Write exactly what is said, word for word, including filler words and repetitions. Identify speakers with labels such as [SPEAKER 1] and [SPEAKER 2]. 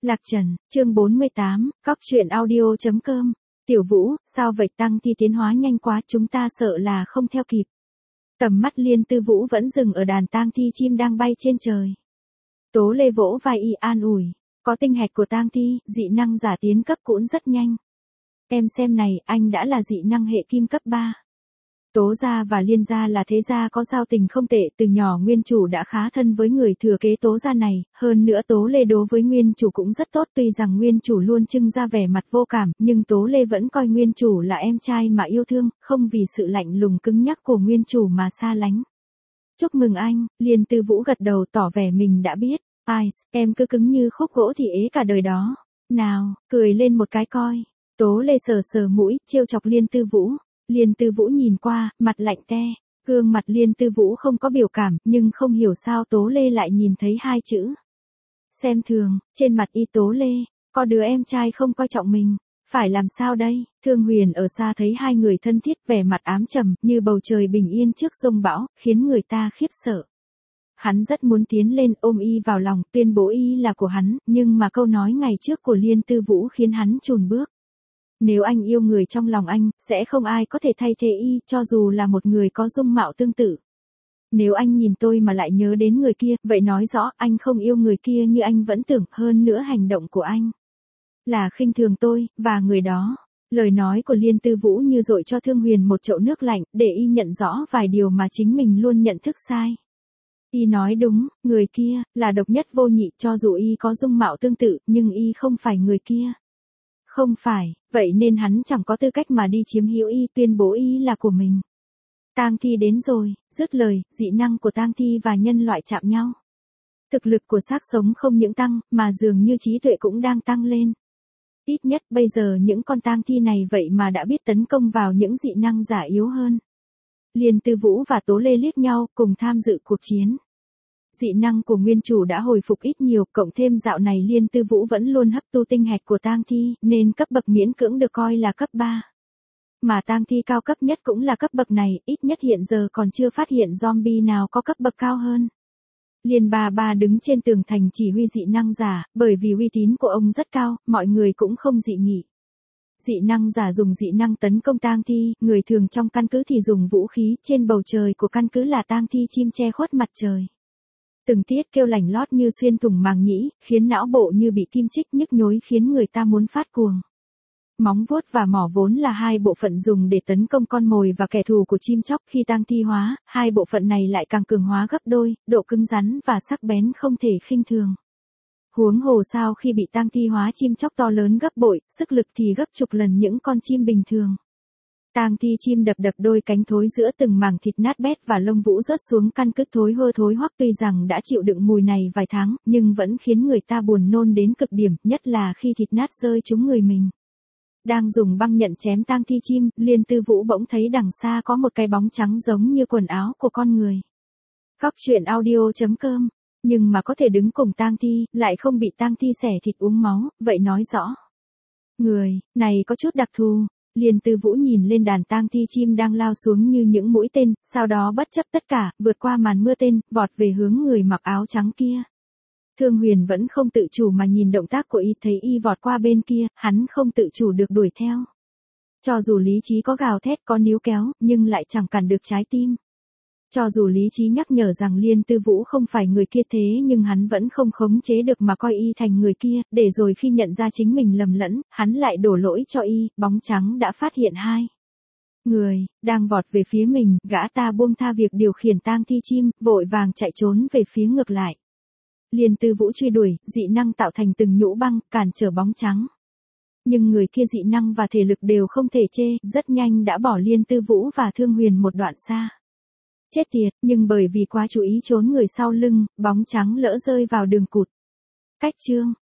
[SPEAKER 1] Lạc Trần, chương bốn mươi tám, cóc truyện audio chấm com. Tiểu Vũ, sao vậy, tăng thi tiến hóa nhanh quá, chúng ta sợ là không theo kịp. Tầm mắt Liên Tư Vũ vẫn dừng ở đàn tang thi chim đang bay trên trời. Tố Lê vỗ vai y an ủi, có tinh hạch của tang thi, dị năng giả tiến cấp cũng rất nhanh. Em xem này, anh đã là dị năng hệ kim cấp ba. Tố gia và Liên gia là thế gia có giao tình không tệ, từ nhỏ nguyên chủ đã khá thân với người thừa kế Tố gia này, hơn nữa Tố Lê đối với nguyên chủ cũng rất tốt, tuy rằng nguyên chủ luôn trưng ra vẻ mặt vô cảm, nhưng Tố Lê vẫn coi nguyên chủ là em trai mà yêu thương, không vì sự lạnh lùng cứng nhắc của nguyên chủ mà xa lánh. Chúc mừng anh, Liên Tư Vũ gật đầu tỏ vẻ mình đã biết. Ai, em cứ cứng như khúc gỗ thì ế cả đời đó. Nào, cười lên một cái coi. Tố Lê sờ sờ mũi, trêu chọc Liên Tư Vũ. Liên Tư Vũ nhìn qua, mặt lạnh te. Gương mặt Liên Tư Vũ không có biểu cảm, nhưng không hiểu sao Tố Lê lại nhìn thấy hai chữ. Xem thường, trên mặt y Tố Lê, có đứa em trai không coi trọng mình. Phải làm sao đây? Thương Huyền ở xa thấy hai người thân thiết, vẻ mặt ám trầm, như bầu trời bình yên trước giông bão, khiến người ta khiếp sợ. Hắn rất muốn tiến lên ôm y vào lòng, tuyên bố y là của hắn, nhưng mà câu nói ngày trước của Liên Tư Vũ khiến hắn chùn bước. Nếu anh yêu người trong lòng anh, sẽ không ai có thể thay thế y, cho dù là một người có dung mạo tương tự. Nếu anh nhìn tôi mà lại nhớ đến người kia, vậy nói rõ anh không yêu người kia như anh vẫn tưởng, hơn nữa hành động của anh là khinh thường tôi, và người đó. Lời nói của Liên Tư Vũ như dội cho Thương Huyền một chậu nước lạnh, để y nhận rõ vài điều mà chính mình luôn nhận thức sai. Y nói đúng, người kia, là độc nhất vô nhị, cho dù y có dung mạo tương tự, nhưng y không phải người kia. Không phải, vậy nên hắn chẳng có tư cách mà đi chiếm hữu y, tuyên bố y là của mình. Tang thi đến rồi, dứt lời, dị năng của tang thi và nhân loại chạm nhau. Thực lực của xác sống không những tăng, mà dường như trí tuệ cũng đang tăng lên. Ít nhất bây giờ những con tang thi này vậy mà đã biết tấn công vào những dị năng giả yếu hơn. Liên Tư Vũ và Tố Lê liếc nhau, cùng tham dự cuộc chiến. Dị năng của nguyên chủ đã hồi phục ít nhiều, cộng thêm dạo này Liên Tư Vũ vẫn luôn hấp thu tinh hạch của tang thi, nên cấp bậc miễn cưỡng được coi là cấp ba. Mà tang thi cao cấp nhất cũng là cấp bậc này, ít nhất hiện giờ còn chưa phát hiện zombie nào có cấp bậc cao hơn. Liên Ba Ba đứng trên tường thành chỉ huy dị năng giả, bởi vì uy tín của ông rất cao, mọi người cũng không dị nghị. Dị năng giả dùng dị năng tấn công tang thi, người thường trong căn cứ thì dùng vũ khí, trên bầu trời của căn cứ là tang thi chim che khuất mặt trời. Từng tiết kêu lành lót như xuyên thủng màng nhĩ, khiến não bộ như bị kim chích, nhức nhối khiến người ta muốn phát cuồng. Móng vuốt và mỏ vốn là hai bộ phận dùng để tấn công con mồi và kẻ thù của chim chóc, khi tang thi hóa, hai bộ phận này lại càng cường hóa gấp đôi, độ cứng rắn và sắc bén không thể khinh thường. Huống hồ sao khi bị tang thi hóa chim chóc to lớn gấp bội, sức lực thì gấp chục lần những con chim bình thường. Tang thi chim đập đập đôi cánh thối giữa từng mảng thịt nát bét và lông vũ rớt xuống căn cứ thối hơ thối hoắc, tuy rằng đã chịu đựng mùi này vài tháng, nhưng vẫn khiến người ta buồn nôn đến cực điểm, nhất là khi thịt nát rơi trúng người mình. Đang dùng băng nhận chém tang thi chim, Liên Tư Vũ bỗng thấy đằng xa có một cái bóng trắng giống như quần áo của con người. Cóc truyện audio chấm com. Nhưng mà có thể đứng cùng tang thi, lại không bị tang thi xẻ thịt uống máu, vậy nói rõ. Người, này có chút đặc thù. Liên Tư Vũ nhìn lên đàn tang thi chim đang lao xuống như những mũi tên, sau đó bất chấp tất cả, vượt qua màn mưa tên, vọt về hướng người mặc áo trắng kia. Thương Huyền vẫn không tự chủ mà nhìn động tác của y, thấy y vọt qua bên kia, hắn không tự chủ được đuổi theo. Cho dù lý trí có gào thét, có níu kéo, nhưng lại chẳng cản được trái tim. Cho dù lý trí nhắc nhở rằng Liên Tư Vũ không phải người kia, thế nhưng hắn vẫn không khống chế được mà coi y thành người kia, để rồi khi nhận ra chính mình lầm lẫn, hắn lại đổ lỗi cho y, bóng trắng đã phát hiện hai người đang vọt về phía mình, gã ta buông tha việc điều khiển tang thi chim, vội vàng chạy trốn về phía ngược lại. Liên Tư Vũ truy đuổi, dị năng tạo thành từng nhũ băng, cản trở bóng trắng. Nhưng người kia dị năng và thể lực đều không thể chê, rất nhanh đã bỏ Liên Tư Vũ và Thương Huyền một đoạn xa. Chết tiệt, nhưng bởi vì quá chú ý trốn người sau lưng, bóng trắng lỡ rơi vào đường cụt. Cách chương,